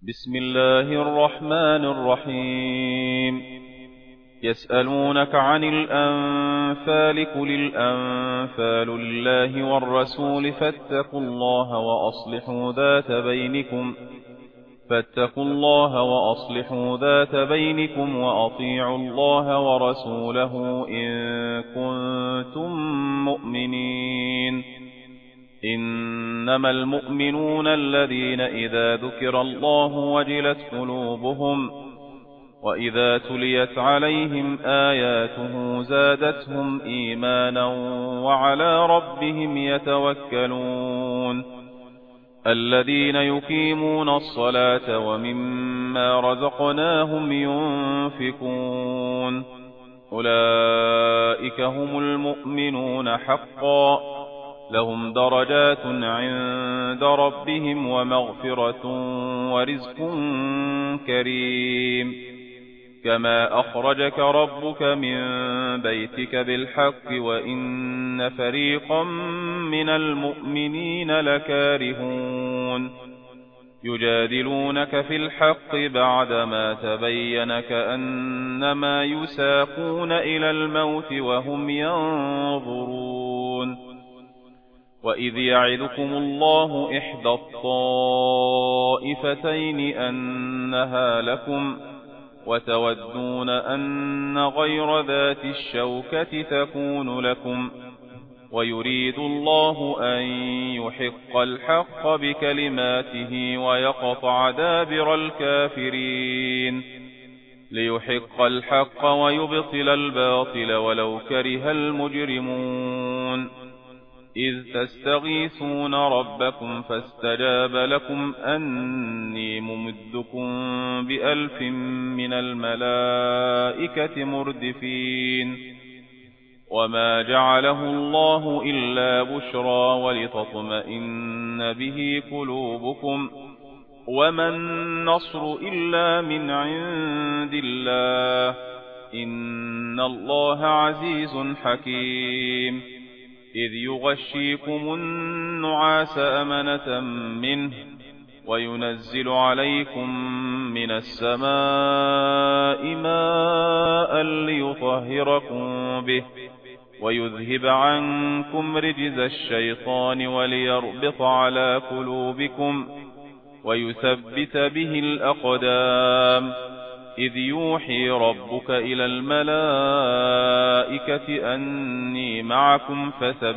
بسم الله الرحمن الرحيم. يسألونك عن الأنفال قل الأنفال لله والرسول فاتقوا الله وأصلحوا ذات بينكم وأطيعوا الله ورسوله إن كنتم مؤمنين. إنما المؤمنون الذين إذا ذكر الله وجلت قلوبهم وإذا تليت عليهم آياته زادتهم إيمانا وعلى ربهم يتوكلون. الذين يقيمون الصلاة ومما رزقناهم ينفقون أولئك هم المؤمنون حقا لهم درجات عند ربهم ومغفرة ورزق كريم. كما أخرجك ربك من بيتك بالحق وإن فريقا من المؤمنين لكارهون يجادلونك في الحق بعدما تبين كأنما يساقون إلى الموت وهم ينظرون. وإذ يعدكم الله إحدى الطائفتين أنها لكم وتودون أن غير ذات الشوكة تكون لكم ويريد الله أن يحق الحق بكلماته ويقطع دابر الكافرين ليحق الحق ويبطل الباطل ولو كره المجرمون. إذ تستغيثون ربكم فاستجاب لكم أني ممدكم ب1000 من الملائكة مردفين. وما جعله الله إلا بشرى ولتطمئن به قلوبكم وما النصر إلا من عند الله إن الله عزيز حكيم. إذ يغشيكم النعاس أمنة منه وينزل عليكم من السماء ماء ليطهركم به ويذهب عنكم رجز الشيطان وليربط على قلوبكم ويثبت به الأقدام. إذ يوحي ربك إلى الملائكة أني معكم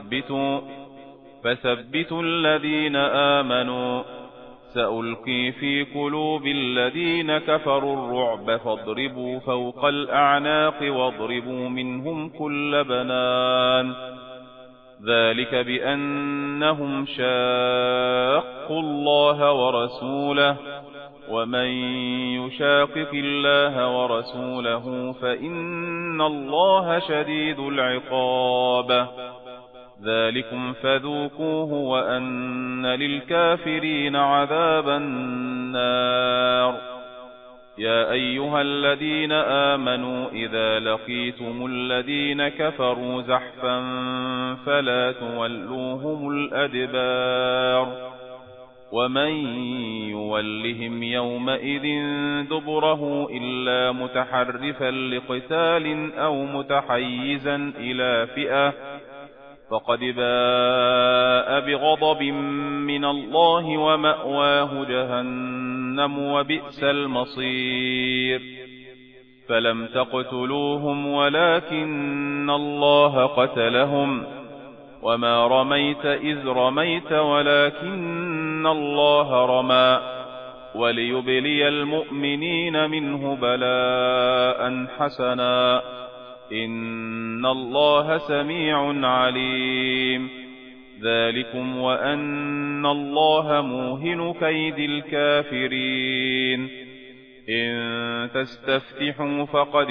فثبتوا الذين آمنوا سألقي في قلوب الذين كفروا الرعب فاضربوا فوق الأعناق واضربوا منهم كل بنان. ذلك بأنهم شاقوا الله ورسوله ومن يشاقق الله ورسوله فإن الله شديد العقاب. ذلكم فذوقوه وأن للكافرين عذاب النار. يا أيها الذين آمنوا إذا لقيتم الذين كفروا زحفا فلا تولوهم الأدبار ومن يولهم يومئذ دبره إلا متحرفا لقتال أو متحيزا إلى فئة فقد باء بغضب من الله ومأواه جهنم وبئس المصير. فلم تقتلوهم ولكن الله قتلهم وما رميت إذ رميت ولكن الله رمى وليبلي المؤمنين منه بلاء حسنا إن الله سميع عليم. ذلكم وأن الله موهن كيد الكافرين. إن تستفتحوا فقد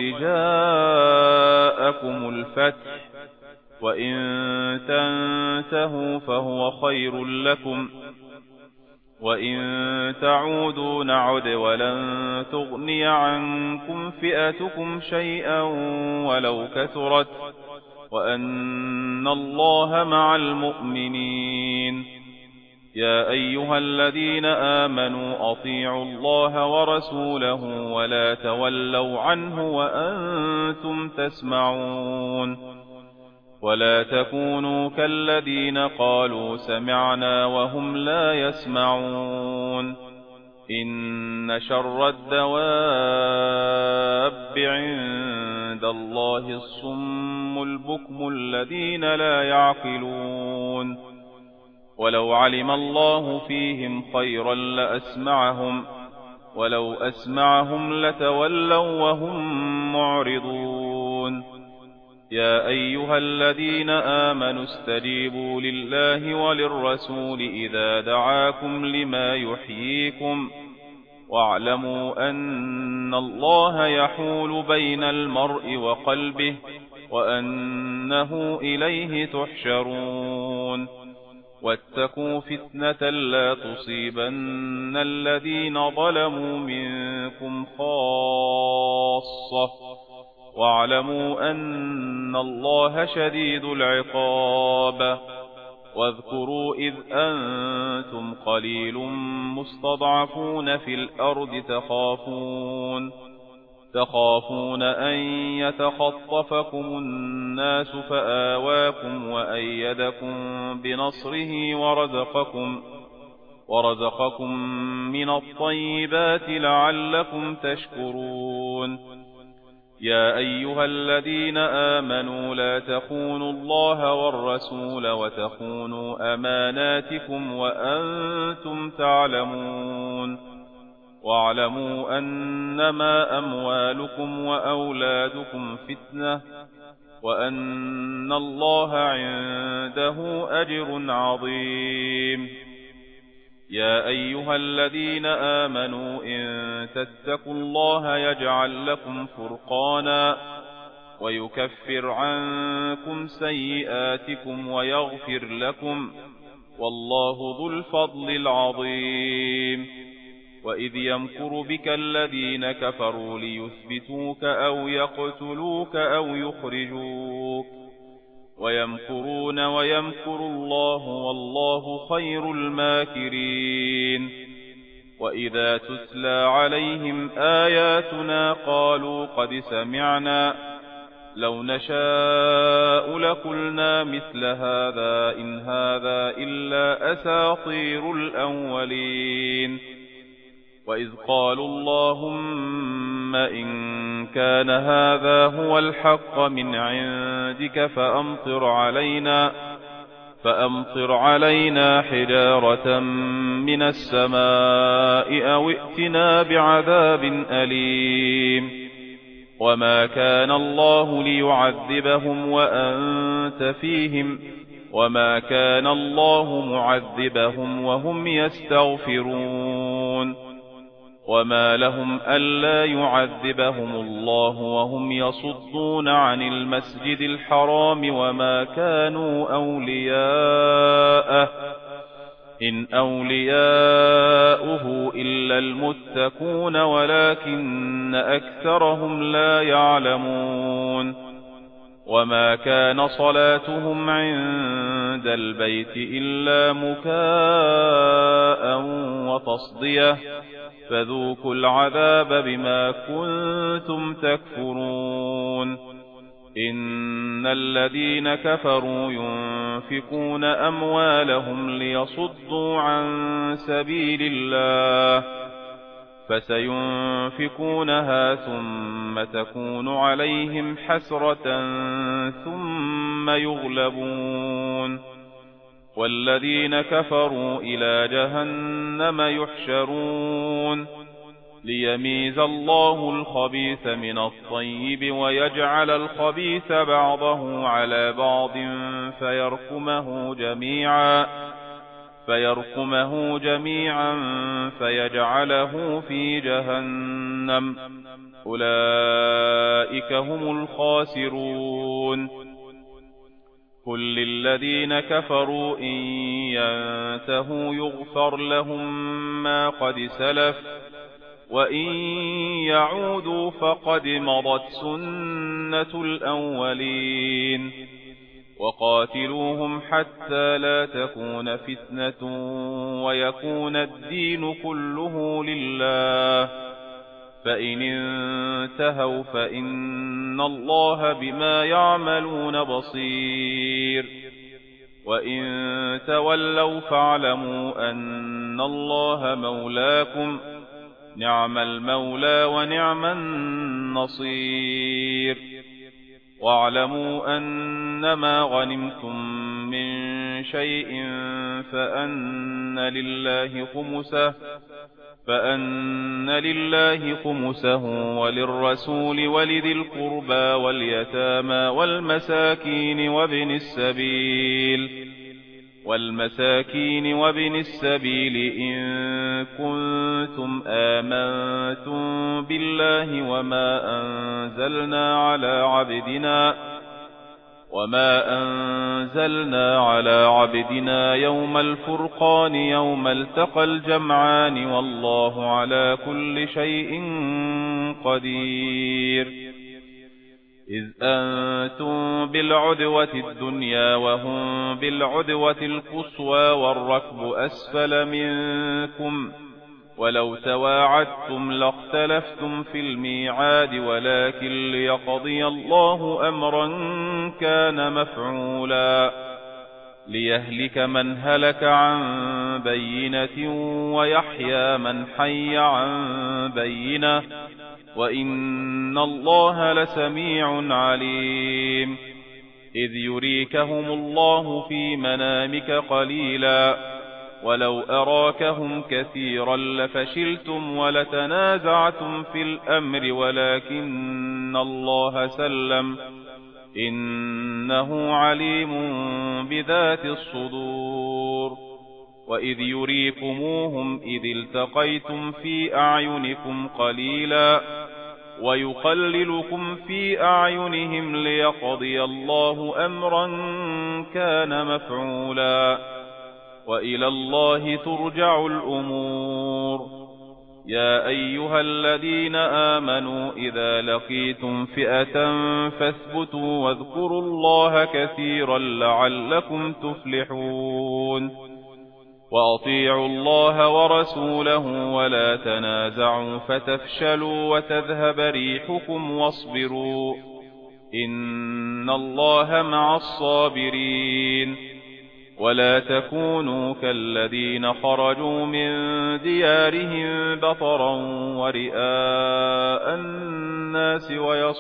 جاءكم الفتح وإن تنتهوا فهو خير لكم وإن تعودوا نعد ولن تغني عنكم فئتكم شيئا ولو كثرت وأن الله مع المؤمنين. يا أيها الذين آمنوا أطيعوا الله ورسوله ولا تولوا عنه وأنتم تسمعون ولا تكونوا كالذين قالوا سمعنا وهم لا يسمعون إن شر الدواب عند الله الصم البكم الذين لا يعقلون ولو علم الله فيهم خيرا لأسمعهم ولو أسمعهم لتولوا وهم معرضون يا أيها الذين آمنوا استجيبوا لله وللرسول إذا دعاكم لما يحييكم واعلموا أن الله يحول بين المرء وقلبه وأنه إليه تحشرون واتقوا فتنة لا تصيبن الذين ظلموا منكم خاصة واعلموا أن الله شديد العقاب واذكروا إذ أنتم قليل مستضعفون في الأرض تخافون أن يتخطفكم الناس فآواكم وأيدكم بنصره ورزقكم من الطيبات لعلكم تشكرون يا أيها الذين آمنوا لا تخونوا الله والرسول وتخونوا أماناتكم وأنتم تعلمون واعلموا أنما أموالكم وأولادكم فتنة وأن الله عنده أجر عظيم يا أيها الذين آمنوا إن تتقوا الله يجعل لكم فرقانا ويكفر عنكم سيئاتكم ويغفر لكم والله ذو الفضل العظيم وإذ يمكر بك الذين كفروا ليثبتوك أو يقتلوك أو يخرجوك ويمكرون ويمكر الله والله خير الماكرين وإذا تتلى عليهم آياتنا قالوا قد سمعنا لو نشاء لقلنا مثل هذا إن هذا إلا أساطير الأولين وإذ قالوا اللهم إن كان هذا هو الحق من عندك فأمطر علينا حجارة من السماء أو ائتنا بعذاب أليم وما كان الله ليعذبهم وأنت فيهم وما كان الله معذبهم وهم يستغفرون وما لهم ألا يعذبهم الله وهم يصدون عن المسجد الحرام وما كانوا أولياءه إن أولياؤه إلا المتقون ولكن أكثرهم لا يعلمون وما كان صلاتهم عند البيت إلا مكاء وتصدية فذوقوا العذاب بما كنتم تكفرون إن الذين كفروا ينفقون أموالهم ليصدوا عن سبيل الله فسينفقونها ثم تكون عليهم حسرة ثم يغلبون والذين كفروا إلى جهنم يحشرون ليميز الله الخبيث من الطيب ويجعل الخبيث بعضه على بعض فيركمه جميعا فيجعله في جهنم أولئك هم الخاسرون قل للذين كفروا إن ينتهوا يغفر لهم ما قد سلف وإن يعودوا فقد مضت سنة الأولين وقاتلوهم حتى لا تكون فتنة ويكون الدين كله لله، فإن انتهوا فإن الله بما يعملون بصير، وإن تولوا فاعلموا أن الله مولاكم، نعم المولى ونعم النصير. واعلموا أنما غنمتم من شيء فأن لله خمسه وللرسول ولذي القربى واليتامى والمساكين وابن السبيل إن كنتم آمنتم بالله وما أنزلنا على عبدنا يوم الفرقان يوم التقى الجمعان، والله على كل شيء قدير. إذ أنتم بالعدوة الدنيا وهم بالعدوة القصوى والركب أسفل منكم، ولو تواعدتم لاختلفتم في الميعاد، ولكن ليقضي الله أمرا كان مفعولا، ليهلك من هلك عن بينة ويحيى من حي عن بينة، وإن الله لسميع عليم. إذ يريكهم الله في منامك قليلا، ولو أراكهم كثيرا لفشلتم ولتنازعتم في الأمر، ولكن الله سلم، إنه عليم بذات الصدور. وإذ يريكموهم إذ التقيتم في أعينكم قليلا ويقللكم في أعينهم، ليقضي الله أمرا كان مفعولا، وإلى الله ترجع الأمور. يا أيها الذين آمنوا إذا لقيتم فئة فاثبتوا واذكروا الله كثيرا لعلكم تفلحون. وأطيعوا الله ورسوله ولا تنازعوا فتفشلوا وتذهب ريحكم، واصبروا إن الله مع الصابرين. ولا تكونوا كالذين خرجوا من ديارهم بطرا ورئاء الناس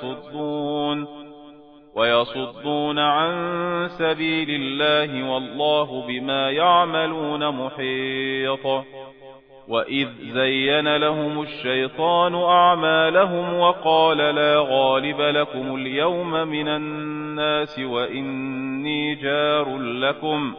ويصدون عن سبيل الله، والله بما يعملون محيط. وإذ زين لهم الشيطان أعمالهم وقال لا غالب لكم اليوم من الناس وإني جار لكم،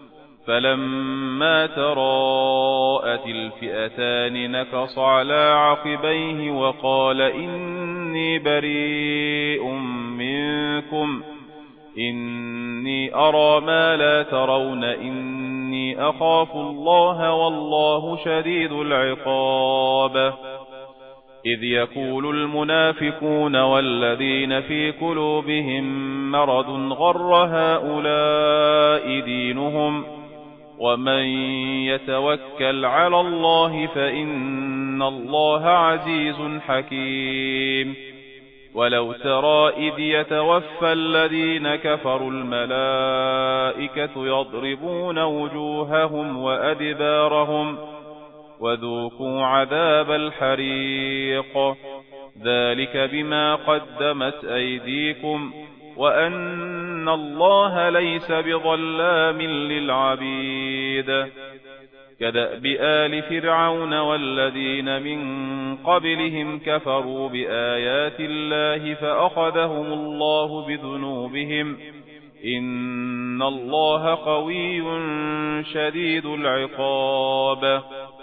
فلما تراءت الفئتان نكص على عقبيه وقال إني بريء منكم إني أرى ما لا ترون إني أخاف الله والله شديد العقاب. إذ يقول المنافقون والذين في قلوبهم مرض غر هؤلاء دينهم ومن يتوكل على الله فإن الله عزيز حكيم. ولو ترى إذ يتوفى الذين كفروا الملائكة يضربون وجوههم وأدبارهم وذوقوا عذاب الحريق، ذلك بما قدمت أيديكم وأن الله ليس بظلام للعبيد. كدأب آل فرعون والذين من قبلهم كفروا بآيات الله فأخذهم الله بذنوبهم إن الله قوي شديد العقاب.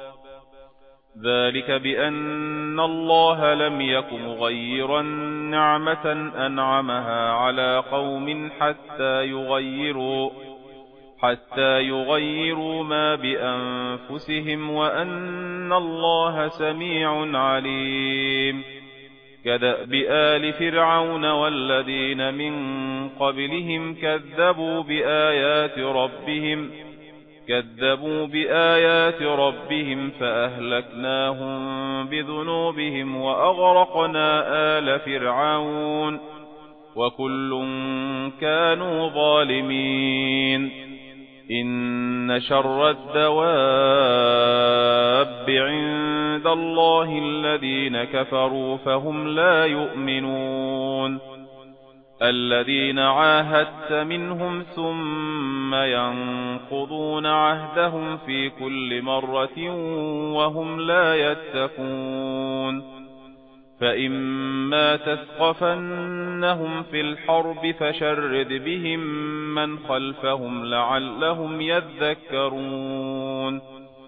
ذلك بأن الله لم يك مغيرا نعمة أنعمها على قوم حتى يغيروا ما بأنفسهم وأن الله سميع عليم. كدأب آل فرعون والذين من قبلهم كذبوا بآيات ربهم فأهلكناهم بذنوبهم وأغرقنا آل فرعون وكل كانوا ظالمين إن شر الدواب عند الله الذين كفروا فهم لا يؤمنون الذين عاهدت منهم ثم ينقضون عهدهم في كل مرة وهم لا يتقون فإما تثقفنهم في الحرب فشرد بهم من خلفهم لعلهم يذكرون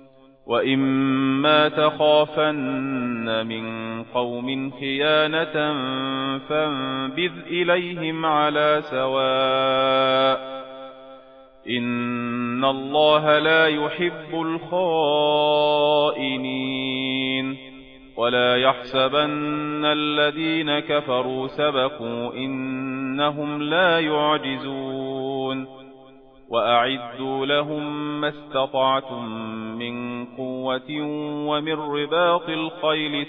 وإما تخافن من قوم خيانة فانبذ إليهم على سواء إن الله لا يحب الخائنين ولا يحسبن الذين كفروا سبقوا إنهم لا يعجزون وأعدوا لهم ما استطعتم من قوة ومن رباط الخيل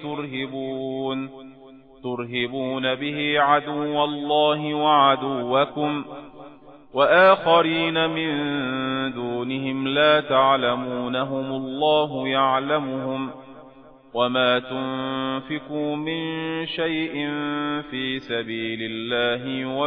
ترهبون به عدو الله وعدوكم وآخرين من دونهم لا تعلمونهم الله يعلمهم وما تنفقوا من شيء في سبيل الله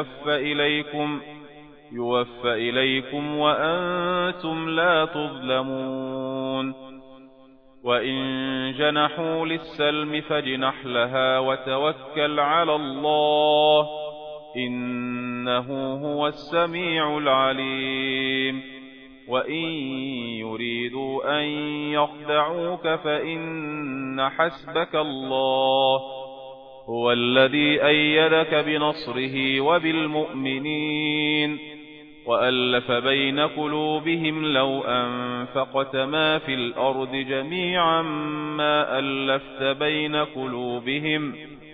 يوفى إليكم وأنتم لا تظلمون وإن جنحوا للسلم فاجنح لها وتوكل على الله إنه هو السميع العليم وإن يريدوا أن يخدعوك فإن حسبك الله هو الذي أيدك بنصره وبالمؤمنين وألف بين قلوبهم لو أنفقت ما في الأرض جميعا ما ألفت بين قلوبهم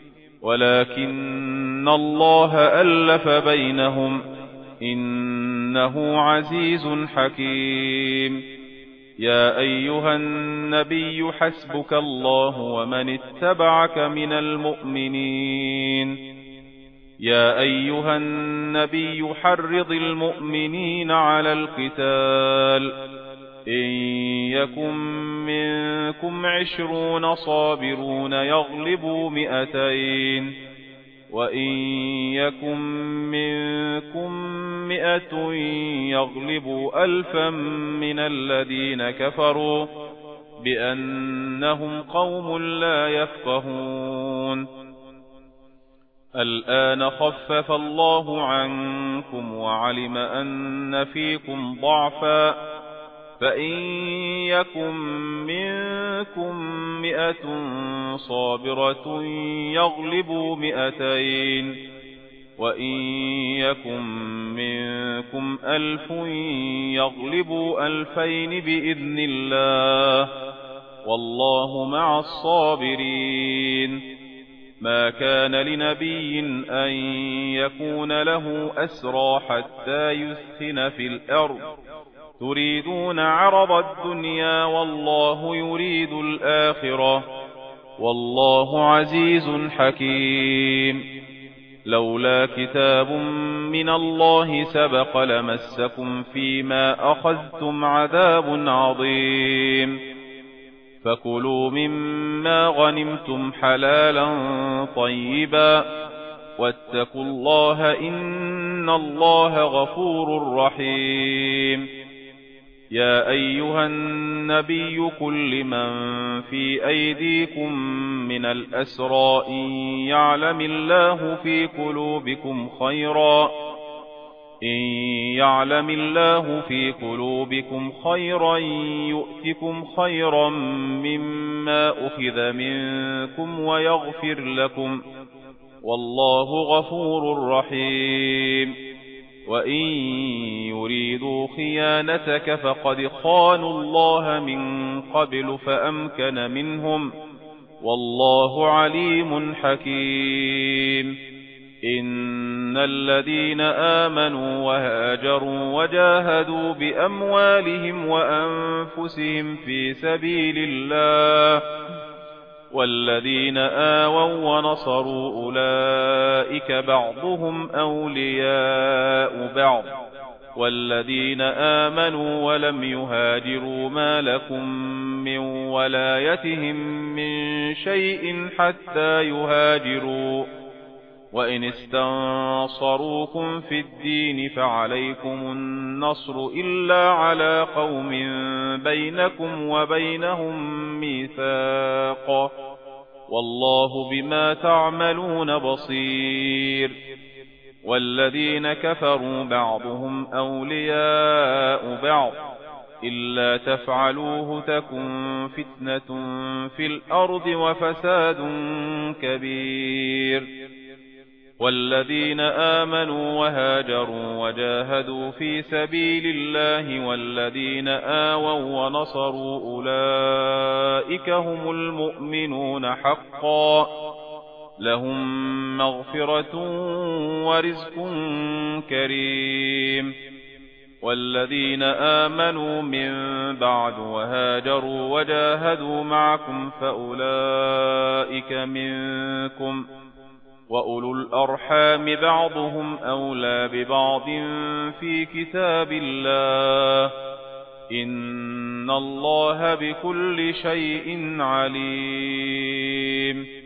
ولكن الله ألف بينهم إنه عزيز حكيم يا أيها النبي حسبك الله ومن اتبعك من المؤمنين يا أيها النبي حرض المؤمنين على القتال إن يكن منكم 20 صابرون يغلبوا 200 وإن يكن منكم 100 يغلبوا 1000 من الذين كفروا بأنهم قوم لا يفقهون الآن خفف الله عنكم وعلم أن فيكم ضعفا فإن يكن منكم 100 صابرة يغلبوا 200 وإن يكن منكم 1000 يغلبوا 2000 بإذن الله والله مع الصابرين ما كان لنبي أن يكون له أسرى حتى يثخن في الأرض تريدون عرض الدنيا والله يريد الآخرة والله عزيز حكيم لولا كتاب من الله سبق لمسكم فيما أخذتم عذاب عظيم فكلوا مما غنمتم حلالا طيبا واتقوا الله إن الله غفور رحيم يا أيها النبي قل لمن في أيديكم من الأسرى إن يعلم الله في قلوبكم خيرا يؤتكم خيرا مما أخذ منكم ويغفر لكم والله غفور رحيم وإن يريدوا خيانتك فقد خانوا الله من قبل فأمكن منهم والله عليم حكيم. إن الذين آمنوا وهاجروا وجاهدوا بأموالهم وأنفسهم في سبيل الله والذين آووا ونصروا أولئك بعضهم أولياء بعض والذين آمنوا ولم يهاجروا ما لكم من ولايتهم من شيء حتى يهاجروا وإن استنصروكم في الدين فعليكم النصر إلا على قوم بينكم وبينهم ميثاق والله بما تعملون بصير. والذين كفروا بعضهم أولياء بعض إلا تفعلوه تكن فتنة في الأرض وفساد كبير. والذين آمنوا وهاجروا وجاهدوا في سبيل الله والذين آووا ونصروا أولئك هم المؤمنون حقا لهم مغفرة ورزق كريم. والذين آمنوا من بعد وهاجروا وجاهدوا معكم فأولئك منكم وأولو الأرحام بعضهم أولى ببعض في كتاب الله إن الله بكل شيء عليم.